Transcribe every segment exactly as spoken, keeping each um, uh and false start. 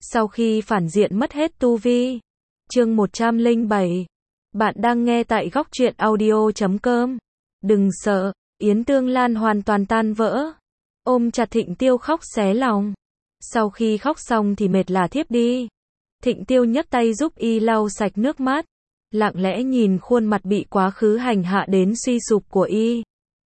Sau khi phản diện mất hết tu vi. Chương một trăm lẻ bảy. Bạn đang nghe tại góc truyện audio chấm com. Đừng sợ, Yến Tương Lan hoàn toàn tan vỡ. Ôm chặt Thịnh Tiêu khóc xé lòng. Sau khi khóc xong thì mệt là thiếp đi. Thịnh Tiêu nhấc tay giúp y lau sạch nước mắt. Lặng lẽ nhìn khuôn mặt bị quá khứ hành hạ đến suy sụp của y.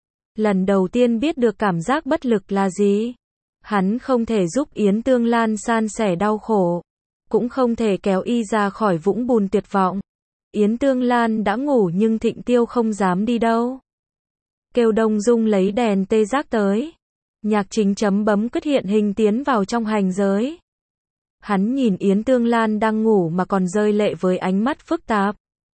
Lần đầu tiên biết được cảm giác bất lực là gì. Hắn không thể giúp Yến Tương Lan san sẻ đau khổ. Cũng không thể kéo y ra khỏi vũng bùn tuyệt vọng. Yến Tương Lan đã ngủ nhưng Thịnh Tiêu không dám đi đâu. Kêu Đông Dung lấy đèn tê giác tới. Nhạc Chính chấm bấm quyết hiện hình tiến vào trong hành giới. Hắn nhìn Yến Tương Lan đang ngủ mà còn rơi lệ với ánh mắt phức tạp.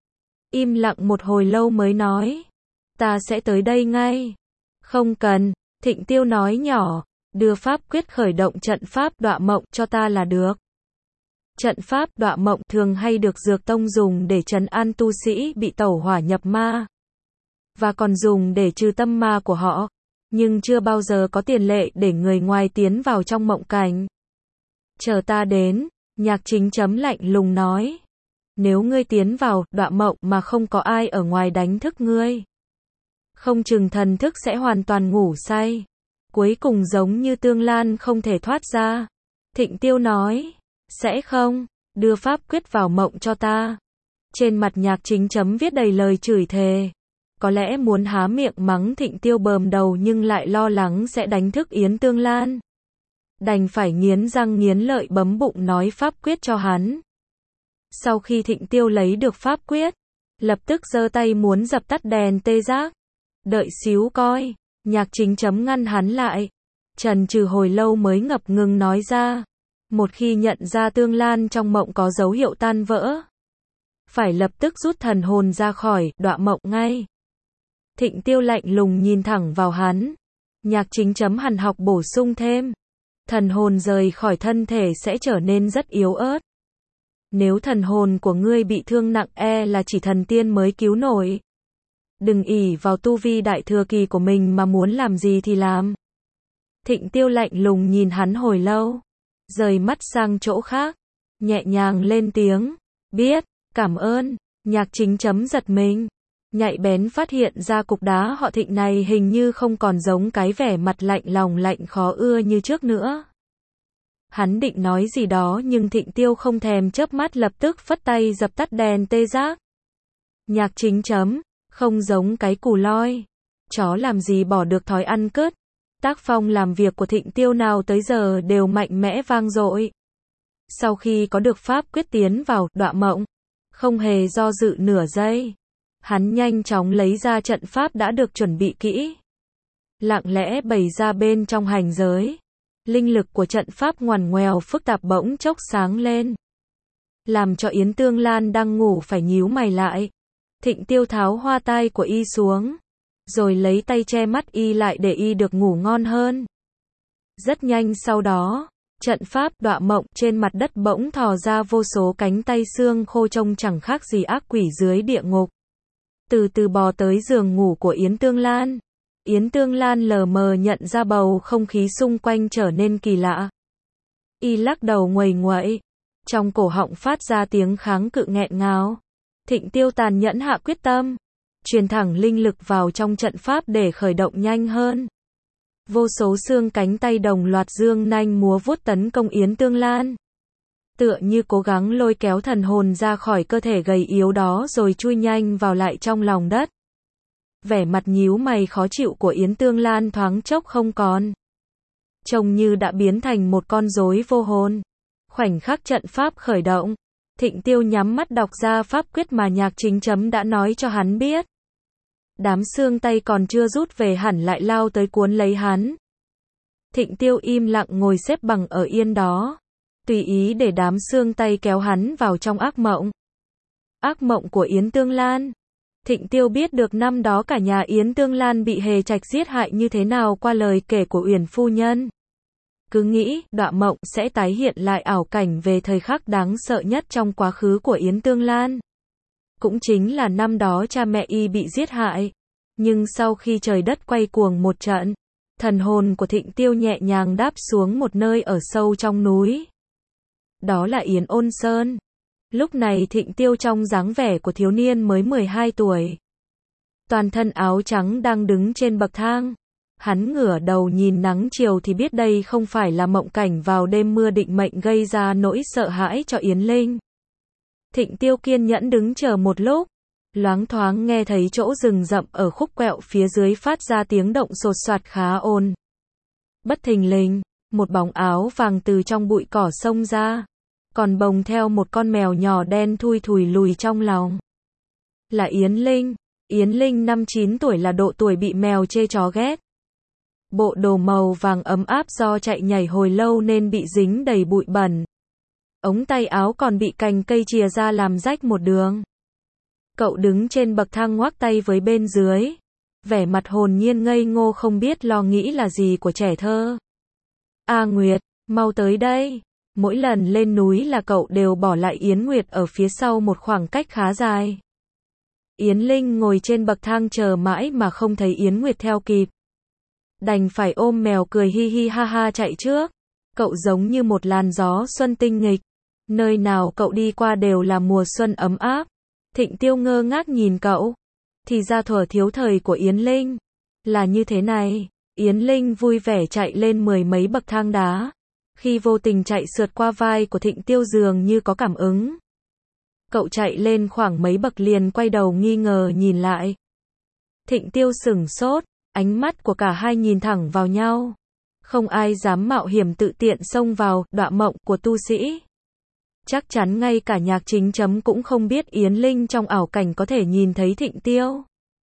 Im lặng một hồi lâu mới nói. Ta sẽ tới đây ngay. Không cần, Thịnh Tiêu nói nhỏ. Đưa pháp quyết khởi động trận pháp đọa mộng cho ta là được. Trận pháp đọa mộng thường hay được Dược Tông dùng để trấn an tu sĩ bị tẩu hỏa nhập ma. Và còn dùng để trừ tâm ma của họ. Nhưng chưa bao giờ có tiền lệ để người ngoài tiến vào trong mộng cảnh. Chờ ta đến, Nhạc Chính chấm lạnh lùng nói. Nếu ngươi tiến vào đọa mộng mà không có ai ở ngoài đánh thức ngươi, không chừng thần thức sẽ hoàn toàn ngủ say. Cuối cùng giống như Tương Lan không thể thoát ra. Thịnh Tiêu nói. Sẽ không, đưa pháp quyết vào mộng cho ta. Trên mặt Nhạc Chính chấm viết đầy lời chửi thề. Có lẽ muốn há miệng mắng Thịnh Tiêu bờm đầu nhưng lại lo lắng sẽ đánh thức Yến Tương Lan. Đành phải nghiến răng nghiến lợi bấm bụng nói pháp quyết cho hắn. Sau khi Thịnh Tiêu lấy được pháp quyết, lập tức giơ tay muốn dập tắt đèn tê giác. Đợi xíu coi. Nhạc Chính chấm ngăn hắn lại. Trần trừ hồi lâu mới ngập ngừng nói ra. Một khi nhận ra Tương Lan trong mộng có dấu hiệu tan vỡ, phải lập tức rút thần hồn ra khỏi đọa mộng ngay. Thịnh Tiêu lạnh lùng nhìn thẳng vào hắn. Nhạc Chính chấm hằn học bổ sung thêm. Thần hồn rời khỏi thân thể sẽ trở nên rất yếu ớt. Nếu thần hồn của ngươi bị thương nặng e là chỉ thần tiên mới cứu nổi. Đừng ỷ vào tu vi đại thừa kỳ của mình mà muốn làm gì thì làm. Thịnh Tiêu lạnh lùng nhìn hắn hồi lâu. Rời mắt sang chỗ khác. Nhẹ nhàng lên tiếng. Biết, cảm ơn. Nhạc Chính chấm giật mình. Nhạy bén phát hiện ra cục đá họ Thịnh này hình như không còn giống cái vẻ mặt lạnh lòng lạnh khó ưa như trước nữa. Hắn định nói gì đó nhưng Thịnh Tiêu không thèm chớp mắt lập tức phất tay dập tắt đèn tê giác. Nhạc Chính chấm. Không giống cái cù loi. Chó làm gì bỏ được thói ăn cướp. Tác phong làm việc của Thịnh Tiêu nào tới giờ đều mạnh mẽ vang dội. Sau khi có được pháp quyết tiến vào đọa mộng, không hề do dự nửa giây, hắn nhanh chóng lấy ra trận pháp đã được chuẩn bị kỹ. Lặng lẽ bày ra bên trong hành giới. Linh lực của trận pháp ngoằn ngoèo phức tạp bỗng chốc sáng lên. Làm cho Yến Tương Lan đang ngủ phải nhíu mày lại. Thịnh Tiêu tháo hoa tai của y xuống. Rồi lấy tay che mắt y lại để y được ngủ ngon hơn. Rất nhanh sau đó, trận pháp đọa mộng trên mặt đất bỗng thò ra vô số cánh tay xương khô trông chẳng khác gì ác quỷ dưới địa ngục. Từ từ bò tới giường ngủ của Yến Tương Lan. Yến Tương Lan lờ mờ nhận ra bầu không khí xung quanh trở nên kỳ lạ. Y lắc đầu nguầy nguậy. Trong cổ họng phát ra tiếng kháng cự nghẹn ngào. Thịnh Tiêu tàn nhẫn hạ quyết tâm. Truyền thẳng linh lực vào trong trận pháp để khởi động nhanh hơn. Vô số xương cánh tay đồng loạt dương nanh múa vuốt tấn công Yến Tương Lan. Tựa như cố gắng lôi kéo thần hồn ra khỏi cơ thể gầy yếu đó rồi chui nhanh vào lại trong lòng đất. Vẻ mặt nhíu mày khó chịu của Yến Tương Lan thoáng chốc không còn. Trông như đã biến thành một con rối vô hồn. Khoảnh khắc trận pháp khởi động, Thịnh Tiêu nhắm mắt đọc ra pháp quyết mà Nhạc Chính chấm đã nói cho hắn biết. Đám xương tay còn chưa rút về hẳn lại lao tới cuốn lấy hắn. Thịnh Tiêu im lặng ngồi xếp bằng ở yên đó. Tùy ý để đám xương tay kéo hắn vào trong ác mộng. Ác mộng của Yến Tương Lan. Thịnh Tiêu biết được năm đó cả nhà Yến Tương Lan bị Hề Trạch giết hại như thế nào qua lời kể của Uyển phu nhân. Cứ nghĩ đọa mộng sẽ tái hiện lại ảo cảnh về thời khắc đáng sợ nhất trong quá khứ của Yến Tương Lan. Cũng chính là năm đó cha mẹ y bị giết hại. Nhưng sau khi trời đất quay cuồng một trận, thần hồn của Thịnh Tiêu nhẹ nhàng đáp xuống một nơi ở sâu trong núi. Đó là Yến Ôn Sơn. Lúc này Thịnh Tiêu trong dáng vẻ của thiếu niên mới mười hai tuổi. Toàn thân áo trắng đang đứng trên bậc thang. Hắn ngửa đầu nhìn nắng chiều thì biết đây không phải là mộng cảnh vào đêm mưa định mệnh gây ra nỗi sợ hãi cho Yến Linh. Thịnh Tiêu kiên nhẫn đứng chờ một lúc. Loáng thoáng nghe thấy chỗ rừng rậm ở khúc quẹo phía dưới phát ra tiếng động sột soạt khá ồn. Bất thình lình, một bóng áo vàng từ trong bụi cỏ xông ra. Còn bồng theo một con mèo nhỏ đen thui thủi lùi trong lòng. Là Yến Linh. Yến Linh năm chín tuổi là độ tuổi bị mèo chê chó ghét. Bộ đồ màu vàng ấm áp do chạy nhảy hồi lâu nên bị dính đầy bụi bẩn. Ống tay áo còn bị cành cây chìa ra làm rách một đường. Cậu đứng trên bậc thang ngoắc tay với bên dưới. Vẻ mặt hồn nhiên ngây ngô không biết lo nghĩ là gì của trẻ thơ. A Nguyệt, mau tới đây. Mỗi lần lên núi là cậu đều bỏ lại Yến Nguyệt ở phía sau một khoảng cách khá dài. Yến Linh ngồi trên bậc thang chờ mãi mà không thấy Yến Nguyệt theo kịp. Đành phải ôm mèo cười hi hi ha ha chạy trước. Cậu giống như một làn gió xuân tinh nghịch. Nơi nào cậu đi qua đều là mùa xuân ấm áp. Thịnh Tiêu ngơ ngác nhìn cậu. Thì ra thuở thiếu thời của Yến Linh là như thế này. Yến Linh vui vẻ chạy lên mười mấy bậc thang đá. Khi vô tình chạy sượt qua vai của Thịnh Tiêu dường như có cảm ứng. Cậu chạy lên khoảng mấy bậc liền quay đầu nghi ngờ nhìn lại. Thịnh Tiêu sửng sốt, ánh mắt của cả hai nhìn thẳng vào nhau. Không ai dám mạo hiểm tự tiện xông vào đọa mộng của tu sĩ. Chắc chắn ngay cả Nhạc Chính Chấm cũng không biết Yến Linh trong ảo cảnh có thể nhìn thấy Thịnh Tiêu.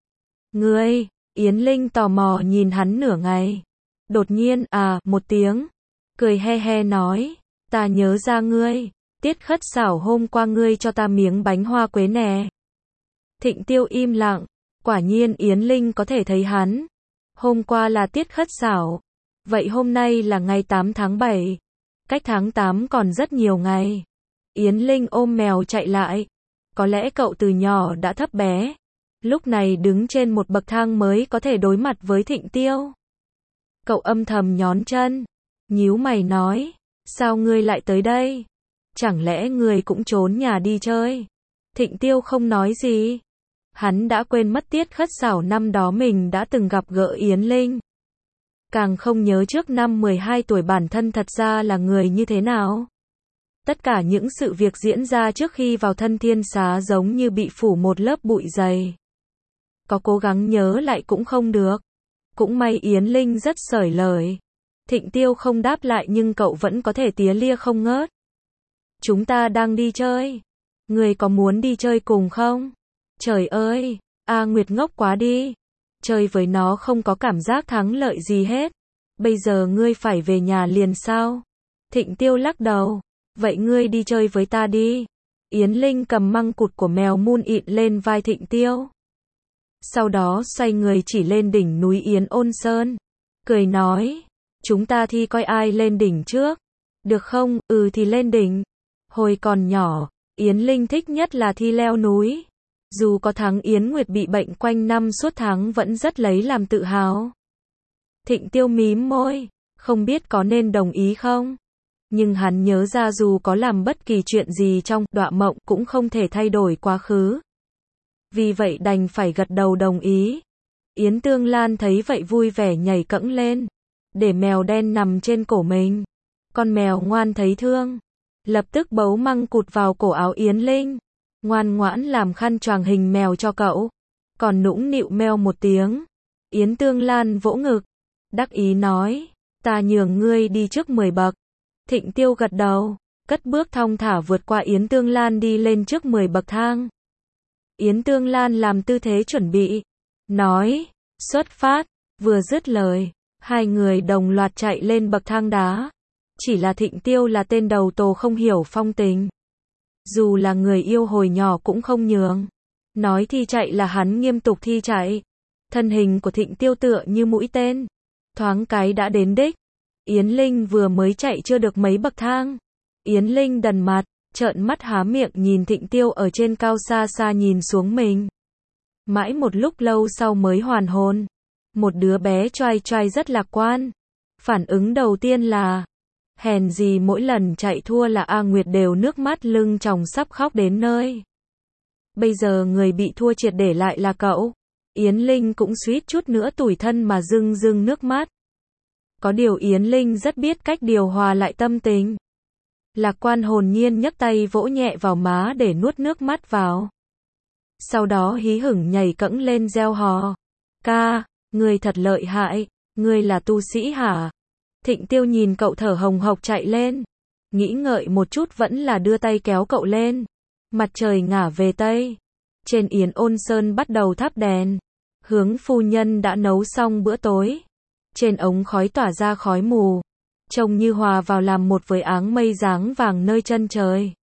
Ngươi, Yến Linh tò mò nhìn hắn nửa ngày. Đột nhiên, à, một tiếng. Cười he he nói, ta nhớ ra ngươi. Tiết Khất Xảo hôm qua ngươi cho ta miếng bánh hoa quế nè. Thịnh Tiêu im lặng. Quả nhiên Yến Linh có thể thấy hắn. Hôm qua là Tiết Khất Xảo. Vậy hôm nay là ngày tám tháng bảy. Cách tháng tám còn rất nhiều ngày. Yến Linh ôm mèo chạy lại. Có lẽ cậu từ nhỏ đã thấp bé. Lúc này đứng trên một bậc thang mới có thể đối mặt với Thịnh Tiêu. Cậu âm thầm nhón chân. Nhíu mày nói. Sao ngươi lại tới đây? Chẳng lẽ ngươi cũng trốn nhà đi chơi? Thịnh Tiêu không nói gì. Hắn đã quên mất Tiết Khất Xảo năm đó mình đã từng gặp gỡ Yến Linh. Càng không nhớ trước năm mười hai tuổi bản thân thật ra là người như thế nào. Tất cả những sự việc diễn ra trước khi vào Thân Thiên Xá giống như bị phủ một lớp bụi dày. Có cố gắng nhớ lại cũng không được. Cũng may Yến Linh rất xởi lời. Thịnh Tiêu không đáp lại nhưng cậu vẫn có thể tía lia không ngớt. Chúng ta đang đi chơi. Người có muốn đi chơi cùng không? Trời ơi, A Nguyệt ngốc quá đi. Chơi với nó không có cảm giác thắng lợi gì hết. Bây giờ ngươi phải về nhà liền sao? Thịnh Tiêu lắc đầu. Vậy ngươi đi chơi với ta đi. Yến Linh cầm măng cụt của mèo mun ịn lên vai Thịnh Tiêu. Sau đó xoay người chỉ lên đỉnh núi Yến Ôn Sơn. Cười nói. Chúng ta thi coi ai lên đỉnh trước. Được không? Ừ thì lên đỉnh. Hồi còn nhỏ, Yến Linh thích nhất là thi leo núi. Dù có thắng Yến Nguyệt bị bệnh quanh năm suốt tháng vẫn rất lấy làm tự hào. Thịnh Tiêu mím môi. Không biết có nên đồng ý không? Nhưng hắn nhớ ra dù có làm bất kỳ chuyện gì trong đọa mộng cũng không thể thay đổi quá khứ. Vì vậy đành phải gật đầu đồng ý. Yến Tương Lan thấy vậy vui vẻ nhảy cẫng lên. Để mèo đen nằm trên cổ mình. Con mèo ngoan thấy thương. Lập tức bấu măng cụt vào cổ áo Yến Linh. Ngoan ngoãn làm khăn choàng hình mèo cho cậu. Còn nũng nịu meo một tiếng. Yến Tương Lan vỗ ngực. Đắc ý nói. Ta nhường ngươi đi trước mười bậc. Thịnh Tiêu gật đầu. Cất bước thong thả vượt qua Yến Tương Lan đi lên trước mười bậc thang. Yến Tương Lan làm tư thế chuẩn bị. Nói. Xuất phát. Vừa dứt lời. Hai người đồng loạt chạy lên bậc thang đá. Chỉ là Thịnh Tiêu là tên đầu tồ không hiểu phong tình. Dù là người yêu hồi nhỏ cũng không nhường. Nói thi chạy là hắn nghiêm túc thi chạy. Thân hình của Thịnh Tiêu tựa như mũi tên. Thoáng cái đã đến đích. Yến Linh vừa mới chạy chưa được mấy bậc thang. Yến Linh đần mặt, trợn mắt há miệng nhìn Thịnh Tiêu ở trên cao xa xa nhìn xuống mình. Mãi một lúc lâu sau mới hoàn hồn. Một đứa bé choai choai rất lạc quan. Phản ứng đầu tiên là Hèn gì mỗi lần chạy thua là A Nguyệt đều nước mắt lưng tròng sắp khóc đến nơi. Bây giờ người bị thua triệt để lại là cậu. Yến Linh cũng suýt chút nữa tủi thân mà rưng rưng nước mắt. Có điều Yến Linh rất biết cách điều hòa lại tâm tình. Lạc Quan hồn nhiên nhấc tay vỗ nhẹ vào má để nuốt nước mắt vào. Sau đó hí hửng nhảy cẫng lên reo hò. Ca, ngươi thật lợi hại, ngươi là tu sĩ hả? Thịnh Tiêu nhìn cậu thở hồng hộc chạy lên. Nghĩ ngợi một chút vẫn là đưa tay kéo cậu lên. Mặt trời ngả về Tây. Trên Yến Ôn Sơn bắt đầu thắp đèn. Hướng phu nhân đã nấu xong bữa tối. Trên ống khói tỏa ra khói mù. Trông như hòa vào làm một với áng mây dáng vàng nơi chân trời.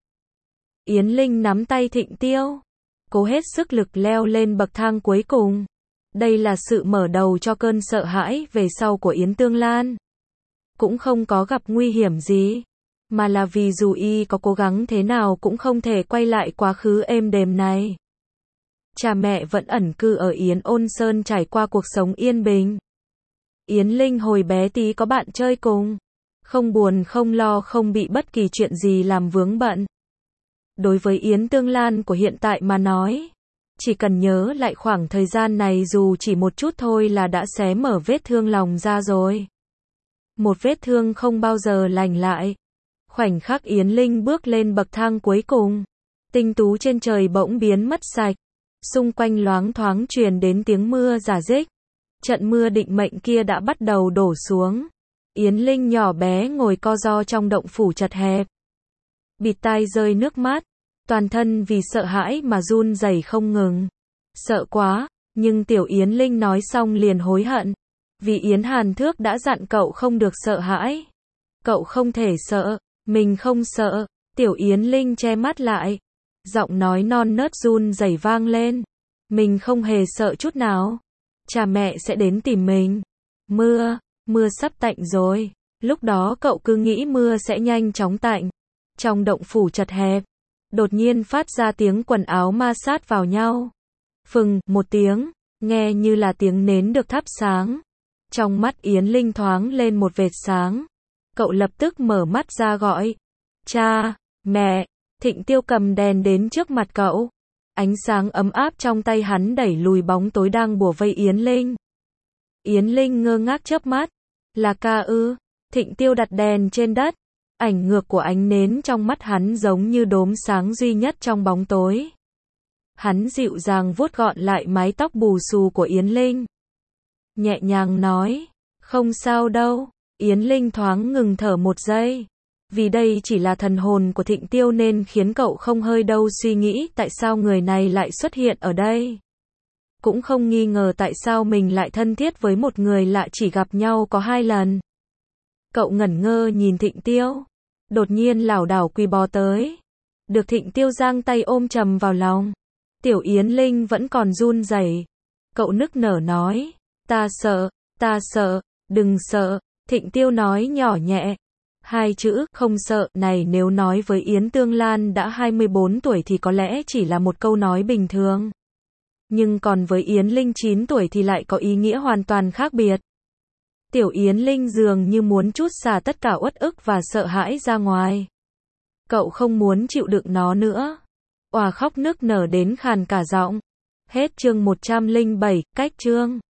Yến Linh nắm tay Thịnh Tiêu. Cố hết sức lực leo lên bậc thang cuối cùng. Đây là sự mở đầu cho cơn sợ hãi về sau của Yến Tương Lan. Cũng không có gặp nguy hiểm gì. Mà là vì dù y có cố gắng thế nào cũng không thể quay lại quá khứ êm đềm này. Cha mẹ vẫn ẩn cư ở Yến Ôn Sơn trải qua cuộc sống yên bình. Yến Linh hồi bé tí có bạn chơi cùng. Không buồn không lo không bị bất kỳ chuyện gì làm vướng bận. Đối với Yến Tương Lan của hiện tại mà nói, chỉ cần nhớ lại khoảng thời gian này dù chỉ một chút thôi là đã xé mở vết thương lòng ra rồi. Một vết thương không bao giờ lành lại. Khoảnh khắc Yến Linh bước lên bậc thang cuối cùng, tinh tú trên trời bỗng biến mất sạch. Xung quanh loáng thoáng truyền đến tiếng mưa rả rích. Trận mưa định mệnh kia đã bắt đầu đổ xuống. Yến Linh nhỏ bé ngồi co ro trong động phủ chật hẹp. Bịt tai rơi nước mắt. Toàn thân vì sợ hãi mà run rẩy không ngừng. Sợ quá, nhưng tiểu Yến Linh nói xong liền hối hận. Vì Yến Hàn Thước đã dặn cậu không được sợ hãi. Cậu không thể sợ, mình không sợ. Tiểu Yến Linh che mắt lại. Giọng nói non nớt run rẩy vang lên. Mình không hề sợ chút nào. Cha mẹ sẽ đến tìm mình. Mưa, mưa sắp tạnh rồi. Lúc đó cậu cứ nghĩ mưa sẽ nhanh chóng tạnh. Trong động phủ chật hẹp, đột nhiên phát ra tiếng quần áo ma sát vào nhau. Phừng, một tiếng, nghe như là tiếng nến được thắp sáng. Trong mắt Yến Linh thoáng lên một vệt sáng. Cậu lập tức mở mắt ra gọi. Cha, mẹ. Thịnh Tiêu cầm đèn đến trước mặt cậu. Ánh sáng ấm áp trong tay hắn đẩy lùi bóng tối đang bủa vây Yến Linh. Yến Linh ngơ ngác chớp mắt. Là ca ư? Thịnh Tiêu đặt đèn trên đất. Ảnh ngược của ánh nến trong mắt hắn giống như đốm sáng duy nhất trong bóng tối. Hắn dịu dàng vuốt gọn lại mái tóc bù xù của Yến Linh. Nhẹ nhàng nói. Không sao đâu. Yến Linh thoáng ngừng thở một giây. Vì đây chỉ là thần hồn của Thịnh Tiêu nên khiến cậu không hơi đâu suy nghĩ tại sao người này lại xuất hiện ở đây. Cũng không nghi ngờ tại sao mình lại thân thiết với một người lạ chỉ gặp nhau có hai lần. Cậu ngẩn ngơ nhìn Thịnh Tiêu. Đột nhiên lảo đảo quỳ bò tới. Được Thịnh Tiêu giang tay ôm chầm vào lòng. Tiểu Yến Linh vẫn còn run rẩy. Cậu nức nở nói. Ta sợ, ta sợ, đừng sợ. Thịnh Tiêu nói nhỏ nhẹ. Hai chữ, không sợ, này nếu nói với Yến Tương Lan đã hai mươi bốn tuổi thì có lẽ chỉ là một câu nói bình thường. Nhưng còn với Yến Linh chín tuổi thì lại có ý nghĩa hoàn toàn khác biệt. Tiểu Yến Linh dường như muốn trút xả tất cả uất ức và sợ hãi ra ngoài. Cậu không muốn chịu đựng nó nữa. Òa khóc nức nở đến khàn cả giọng. Hết chương một trăm lẻ bảy, cách chương.